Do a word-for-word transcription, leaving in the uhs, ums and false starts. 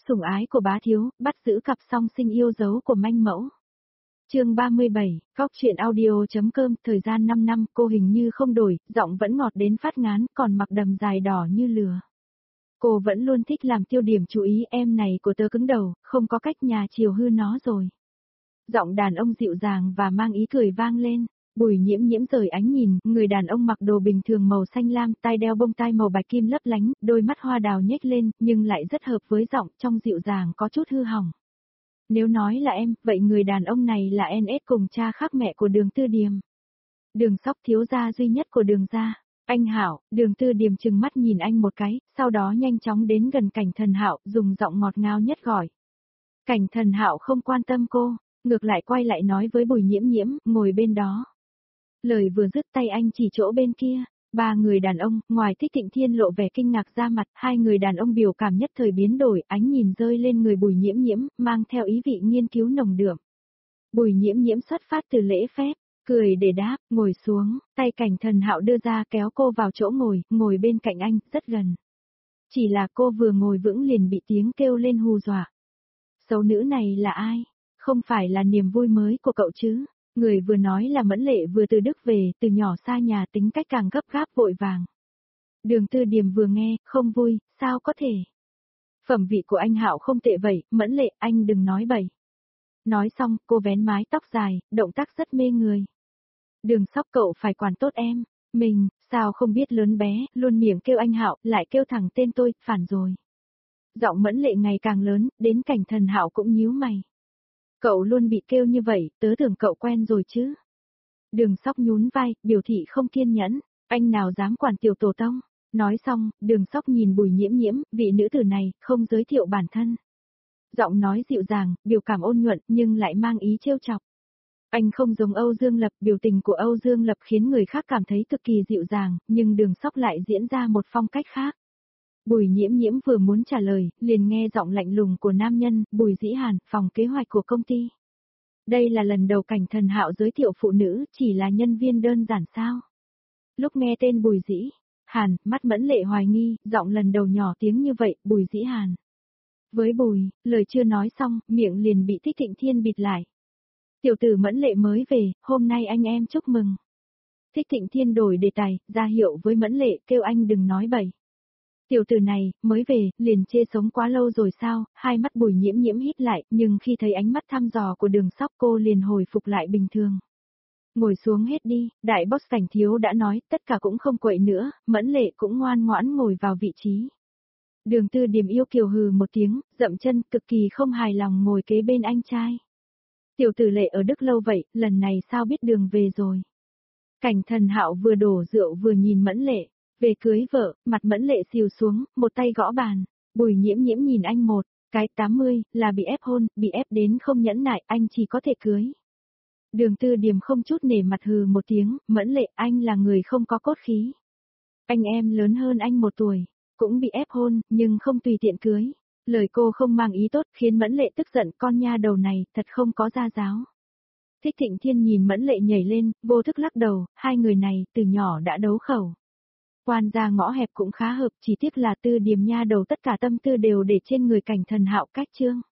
Sủng ái của bá thiếu, bắt giữ cặp song sinh yêu dấu của manh mẫu. Chương ba mươi bảy, Góc truyện audio.com, thời gian năm năm, cô hình như không đổi, giọng vẫn ngọt đến phát ngán, còn mặc đầm dài đỏ như lửa. Cô vẫn luôn thích làm tiêu điểm chú ý, em này của tớ cứng đầu, không có cách nhà chiều hư nó rồi. Giọng đàn ông dịu dàng và mang ý cười vang lên. Bùi Nhiễm Nhiễm rời ánh nhìn, người đàn ông mặc đồ bình thường màu xanh lam, tai đeo bông tai màu bạch kim lấp lánh, đôi mắt hoa đào nhếch lên, nhưng lại rất hợp với giọng, trong dịu dàng có chút hư hỏng. Nếu nói là em, vậy người đàn ông này là en ét cùng cha khác mẹ của Đường Tư Điềm. Đường Sóc thiếu gia duy nhất của Đường gia. Anh Hạo, Đường Tư Điềm trừng mắt nhìn anh một cái, sau đó nhanh chóng đến gần Cảnh Thần Hạo, dùng giọng ngọt ngào nhất gọi. Cảnh Thần Hạo không quan tâm cô, ngược lại quay lại nói với Bùi Nhiễm Nhiễm, ngồi bên đó. Lời vừa dứt tay anh chỉ chỗ bên kia, ba người đàn ông, ngoài Thích Thịnh Thiên lộ vẻ kinh ngạc ra mặt, hai người đàn ông biểu cảm nhất thời biến đổi, ánh nhìn rơi lên người Bùi Nhiễm Nhiễm, mang theo ý vị nghiên cứu nồng đượm. Bùi Nhiễm Nhiễm xuất phát từ lễ phép, cười để đáp, ngồi xuống, tay Cảnh Thần Hạo đưa ra kéo cô vào chỗ ngồi, ngồi bên cạnh anh, rất gần. Chỉ là cô vừa ngồi vững liền bị tiếng kêu lên hù dọa. Xấu nữ này là ai? Không phải là niềm vui mới của cậu chứ? Người vừa nói là Mẫn Lệ vừa từ Đức về, từ nhỏ xa nhà tính cách càng gấp gáp vội vàng. Đường Tư Điềm vừa nghe, không vui, sao có thể? Phẩm vị của anh Hạo không tệ vậy, Mẫn Lệ, anh đừng nói bậy. Nói xong, cô vén mái tóc dài, động tác rất mê người. Đường Sóc cậu phải quản tốt em, mình, sao không biết lớn bé, luôn miệng kêu anh Hạo, lại kêu thẳng tên tôi, phản rồi. Giọng Mẫn Lệ ngày càng lớn, đến Cảnh Thần Hạo cũng nhíu mày. Cậu luôn bị kêu như vậy, tớ tưởng cậu quen rồi chứ. Đường Sóc nhún vai, biểu thị không kiên nhẫn, anh nào dám quản tiểu tổ tông. Nói xong, Đường Sóc nhìn Bùi Nhiễm Nhiễm, vị nữ tử này, không giới thiệu bản thân. Giọng nói dịu dàng, biểu cảm ôn nhuận, nhưng lại mang ý trêu chọc. Anh không giống Âu Dương Lập, biểu tình của Âu Dương Lập khiến người khác cảm thấy cực kỳ dịu dàng, nhưng Đường Sóc lại diễn ra một phong cách khác. Bùi Nhiễm Nhiễm vừa muốn trả lời, liền nghe giọng lạnh lùng của nam nhân, Bùi Dĩ Hàn, phòng kế hoạch của công ty. Đây là lần đầu Cảnh Thần Hạo giới thiệu phụ nữ, chỉ là nhân viên đơn giản sao? Lúc nghe tên Bùi Dĩ Hàn, mắt Mẫn Lệ hoài nghi, giọng lần đầu nhỏ tiếng như vậy, Bùi Dĩ Hàn. Với Bùi, lời chưa nói xong, miệng liền bị Thích Thịnh Thiên bịt lại. Tiểu tử Mẫn Lệ mới về, hôm nay anh em chúc mừng. Thích Thịnh Thiên đổi đề tài, ra hiệu với Mẫn Lệ, kêu anh đừng nói bậy. Tiểu tử này, mới về, liền chê sống quá lâu rồi sao, hai mắt Bùi Nhiễm Nhiễm hít lại, nhưng khi thấy ánh mắt thăm dò của Đường Sóc cô liền hồi phục lại bình thường. Ngồi xuống hết đi, đại boss Cảnh thiếu đã nói, tất cả cũng không quậy nữa, Mẫn Lệ cũng ngoan ngoãn ngồi vào vị trí. Đường Tư Điềm yêu kiều hừ một tiếng, dậm chân, cực kỳ không hài lòng ngồi kế bên anh trai. Tiểu tử Lệ ở Đức lâu vậy, lần này sao biết đường về rồi. Cảnh Thần Hạo vừa đổ rượu vừa nhìn Mẫn Lệ. Về cưới vợ, mặt Mẫn Lệ xìu xuống, một tay gõ bàn. Bùi Nhiễm Nhiễm nhìn anh một cái tám mươi, là bị ép hôn, bị ép đến không nhẫn nại, anh chỉ có thể cưới. Đường Tư Điềm không chút nể mặt hừ một tiếng, Mẫn Lệ, anh là người không có cốt khí. Anh em lớn hơn anh một tuổi, cũng bị ép hôn, nhưng không tùy tiện cưới. Lời cô không mang ý tốt, khiến Mẫn Lệ tức giận, con nha đầu này, thật không có gia giáo. Thích Thịnh Thiên nhìn Mẫn Lệ nhảy lên, vô thức lắc đầu, hai người này, từ nhỏ đã đấu khẩu. Quan gia ngõ hẹp cũng khá hợp, chỉ tiếc là Tư Điềm nha đầu tất cả tâm tư đều để trên người Cảnh Thần Hạo cách chương.